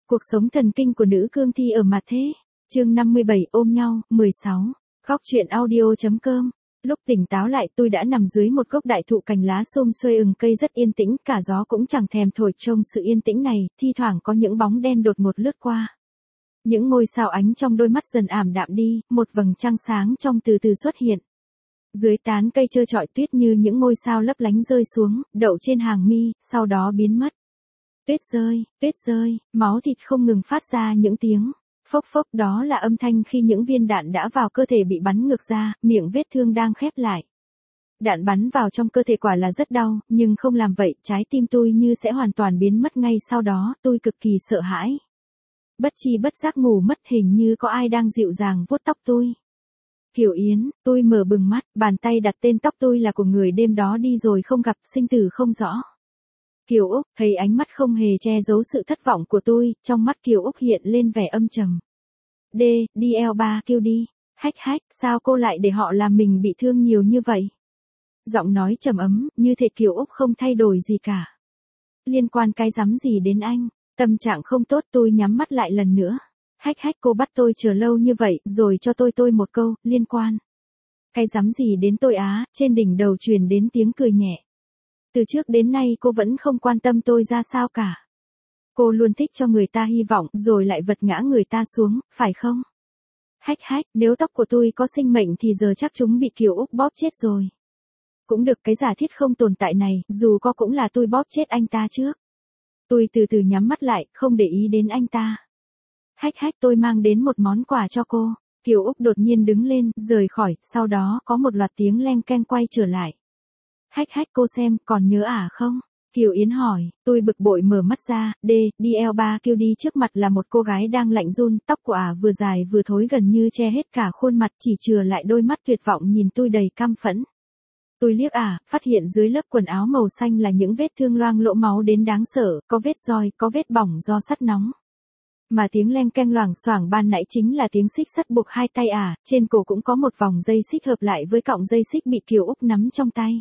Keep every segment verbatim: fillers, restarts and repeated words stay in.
Cuộc sống thần kinh của nữ cương thi ở mặt thế. Chương năm mươi bảy ôm nhau, mười sáu. Góc truyện audio.com. Lúc tỉnh táo lại tôi đã nằm dưới một gốc đại thụ cành lá xum xuê ừng cây rất yên tĩnh, cả gió cũng chẳng thèm thổi trông sự yên tĩnh này, thi thoảng có những bóng đen đột ngột lướt qua. Những ngôi sao ánh trong đôi mắt dần ảm đạm đi, một vầng trăng sáng trong từ từ xuất hiện. Dưới tán cây trơ trọi tuyết như những ngôi sao lấp lánh rơi xuống, đậu trên hàng mi, sau đó biến mất. Tuyết rơi, tuyết rơi, máu thịt không ngừng phát ra những tiếng phốc phốc, đó là âm thanh khi những viên đạn đã vào cơ thể bị bắn ngược ra, miệng vết thương đang khép lại. Đạn bắn vào trong cơ thể quả là rất đau, nhưng không làm vậy, trái tim tôi như sẽ hoàn toàn biến mất ngay sau đó, tôi cực kỳ sợ hãi. Bất chi bất giác ngủ mất, hình như có ai đang dịu dàng vuốt tóc tôi. Kiều Yến, tôi mở bừng mắt, bàn tay đặt tên tóc tôi là của người đêm đó đi rồi không gặp, sinh tử không rõ. Kiều Úc, thấy ánh mắt không hề che giấu sự thất vọng của tôi, trong mắt Kiều Úc hiện lên vẻ âm trầm. D, đi eo ba kêu đi. Hách hách, sao cô lại để họ làm mình bị thương nhiều như vậy? Giọng nói trầm ấm, như thể Kiều Úc không thay đổi gì cả. Liên quan cái rắm gì đến anh? Tâm trạng không tốt, tôi nhắm mắt lại lần nữa. Hách hách, cô bắt tôi chờ lâu như vậy, rồi cho tôi tôi một câu, liên quan. Cái rắm gì đến tôi á? Trên đỉnh đầu truyền đến tiếng cười nhẹ. Từ trước đến nay cô vẫn không quan tâm tôi ra sao cả. Cô luôn thích cho người ta hy vọng, rồi lại vật ngã người ta xuống, phải không? Hách hách, nếu tóc của tôi có sinh mệnh thì giờ chắc chúng bị Kiều Úc bóp chết rồi. Cũng được, cái giả thiết không tồn tại này, dù có cũng là tôi bóp chết anh ta trước. Tôi từ từ nhắm mắt lại, không để ý đến anh ta. Hách hách, tôi mang đến một món quà cho cô. Kiều Úc đột nhiên đứng lên, rời khỏi, sau đó có một loạt tiếng leng keng quay trở lại. Hách hách, cô xem, còn nhớ à không? Kiều Yến hỏi, tôi bực bội mở mắt ra, D, đi eo ba kêu đi, trước mặt là một cô gái đang lạnh run, tóc của ả vừa dài vừa thối gần như che hết cả khuôn mặt, chỉ chừa lại đôi mắt tuyệt vọng nhìn tôi đầy căm phẫn. Tôi liếc ả, phát hiện dưới lớp quần áo màu xanh là những vết thương loang lỗ máu đến đáng sợ, có vết roi, có vết bỏng do sắt nóng. Mà tiếng leng keng loảng xoảng ban nãy chính là tiếng xích sắt buộc hai tay ả, trên cổ cũng có một vòng dây xích hợp lại với cọng dây xích bị Kiều Úc nắm trong tay.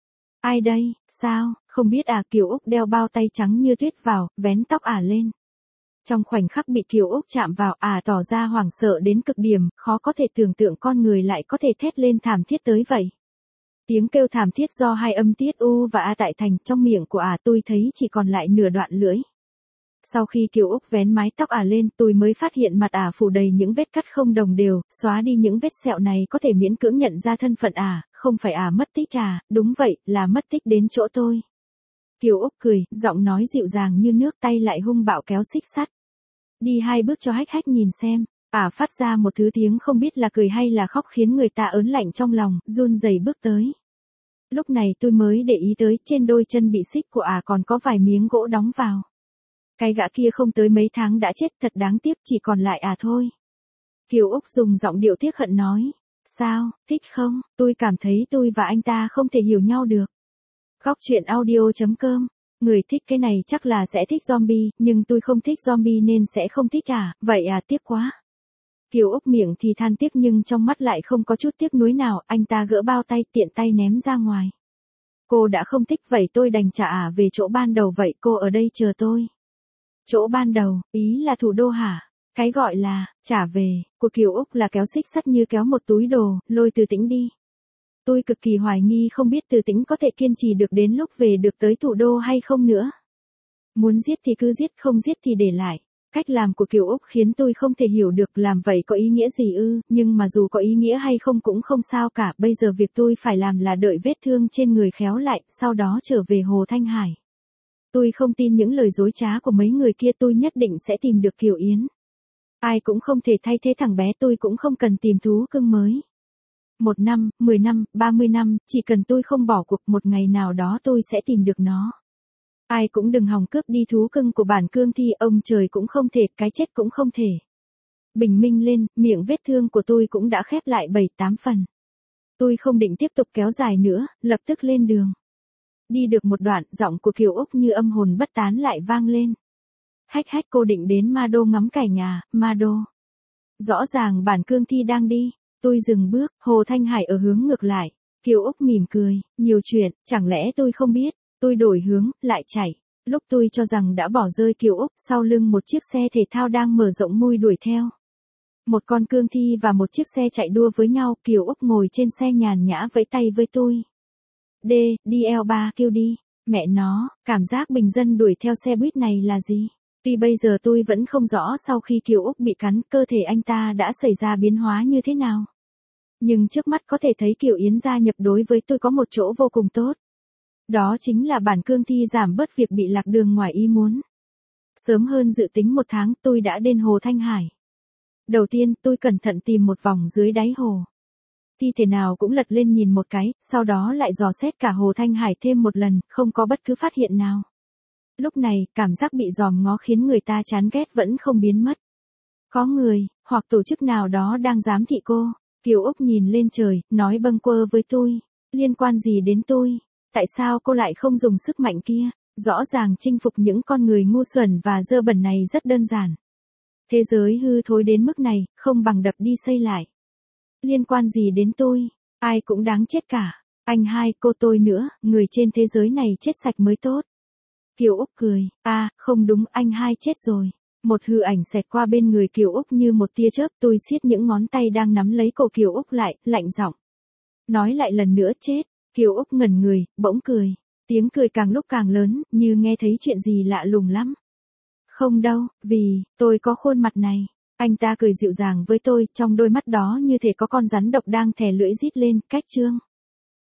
Ai đây, sao, không biết à? Kiều Úc đeo bao tay trắng như tuyết vào, vén tóc ả lên. Trong khoảnh khắc bị Kiều Úc chạm vào, ả tỏ ra hoảng sợ đến cực điểm, khó có thể tưởng tượng con người lại có thể thét lên thảm thiết tới vậy. Tiếng kêu thảm thiết do hai âm tiết U và A tại thành, trong miệng của ả tôi thấy chỉ còn lại nửa đoạn lưỡi. Sau khi Kiều Úc vén mái tóc ả lên, tôi mới phát hiện mặt ả phủ đầy những vết cắt không đồng đều, xóa đi những vết sẹo này có thể miễn cưỡng nhận ra thân phận ả, không phải ả mất tích à, đúng vậy, là mất tích đến chỗ tôi. Kiều Úc cười, giọng nói dịu dàng như nước, tay lại hung bạo kéo xích sắt. Đi hai bước cho hách hách nhìn xem, ả phát ra một thứ tiếng không biết là cười hay là khóc khiến người ta ớn lạnh trong lòng, run rẩy bước tới. Lúc này tôi mới để ý tới, trên đôi chân bị xích của ả còn có vài miếng gỗ đóng vào. Cái gã kia không tới mấy tháng đã chết, thật đáng tiếc, chỉ còn lại à thôi. Kiều Úc dùng giọng điệu tiếc hận nói. Sao, thích không? Tôi cảm thấy tôi và anh ta không thể hiểu nhau được. Góc truyện audio.com. Người thích cái này chắc là sẽ thích zombie, nhưng tôi không thích zombie nên sẽ không thích à, vậy à, tiếc quá. Kiều Úc miệng thì than tiếc nhưng trong mắt lại không có chút tiếc nuối nào, anh ta gỡ bao tay tiện tay ném ra ngoài. Cô đã không thích vậy tôi đành trả ả về chỗ ban đầu, vậy cô ở đây chờ tôi. Chỗ ban đầu, ý là thủ đô hả? Cái gọi là, trả về, của Kiều Úc là kéo xích sắt như kéo một túi đồ, lôi Từ Tĩnh đi. Tôi cực kỳ hoài nghi không biết Từ Tĩnh có thể kiên trì được đến lúc về được tới thủ đô hay không nữa. Muốn giết thì cứ giết, không giết thì để lại. Cách làm của Kiều Úc khiến tôi không thể hiểu được làm vậy có ý nghĩa gì ư, nhưng mà dù có ý nghĩa hay không cũng không sao cả, bây giờ việc tôi phải làm là đợi vết thương trên người khéo lại, sau đó trở về Hồ Thanh Hải. Tôi không tin những lời dối trá của mấy người kia, tôi nhất định sẽ tìm được Kiều Yến. Ai cũng không thể thay thế thằng bé, tôi cũng không cần tìm thú cưng mới. Một năm, mười năm, ba mươi năm, chỉ cần tôi không bỏ cuộc, một ngày nào đó tôi sẽ tìm được nó. Ai cũng đừng hòng cướp đi thú cưng của bản cương thi, ông trời cũng không thể, cái chết cũng không thể. Bình minh lên, miệng vết thương của tôi cũng đã khép lại bảy tám phần. Tôi không định tiếp tục kéo dài nữa, lập tức lên đường. Đi được một đoạn, giọng của Kiều Úc như âm hồn bất tán lại vang lên. Hách hách, cô định đến Ma Đô ngắm cảnh à, Ma Đô. Rõ ràng bản cương thi đang đi. Tôi dừng bước, Hồ Thanh Hải ở hướng ngược lại. Kiều Úc mỉm cười, nhiều chuyện, chẳng lẽ tôi không biết. Tôi đổi hướng, lại chạy. Lúc tôi cho rằng đã bỏ rơi Kiều Úc, sau lưng một chiếc xe thể thao đang mở rộng mui đuổi theo. Một con cương thi và một chiếc xe chạy đua với nhau, Kiều Úc ngồi trên xe nhàn nhã vẫy tay với tôi. D, đi L ba kêu đi, mẹ nó, cảm giác bình dân đuổi theo xe buýt này là gì? Tuy bây giờ tôi vẫn không rõ sau khi Kiều Úc bị cắn, cơ thể anh ta đã xảy ra biến hóa như thế nào. Nhưng trước mắt có thể thấy Kiều Yến gia nhập đối với tôi có một chỗ vô cùng tốt. Đó chính là bản cương thi giảm bớt việc bị lạc đường ngoài ý muốn. Sớm hơn dự tính một tháng tôi đã đến Hồ Thanh Hải. Đầu tiên tôi cẩn thận tìm một vòng dưới đáy hồ. Thi thể nào cũng lật lên nhìn một cái, sau đó lại dò xét cả Hồ Thanh Hải thêm một lần, không có bất cứ phát hiện nào. Lúc này, cảm giác bị dòm ngó khiến người ta chán ghét vẫn không biến mất. Có người, hoặc tổ chức nào đó đang giám thị cô. Kiều Úc nhìn lên trời, nói bâng quơ với tôi. Liên quan gì đến tôi? Tại sao cô lại không dùng sức mạnh kia? Rõ ràng chinh phục những con người ngu xuẩn và dơ bẩn này rất đơn giản. Thế giới hư thối đến mức này, không bằng đập đi xây lại. Liên quan gì đến tôi? Ai cũng đáng chết cả. Anh hai, cô tôi nữa, người trên thế giới này chết sạch mới tốt. Kiều Úc cười, à, không đúng, anh hai chết rồi. Một hư ảnh xẹt qua bên người Kiều Úc như một tia chớp, tôi siết những ngón tay đang nắm lấy cổ Kiều Úc lại, lạnh giọng. Nói lại lần nữa chết. Kiều Úc ngẩn người, bỗng cười. Tiếng cười càng lúc càng lớn, như nghe thấy chuyện gì lạ lùng lắm. Không đâu, vì, tôi có khuôn mặt này. Anh ta cười dịu dàng với tôi, trong đôi mắt đó như thể có con rắn độc đang thè lưỡi rít lên, cách chương.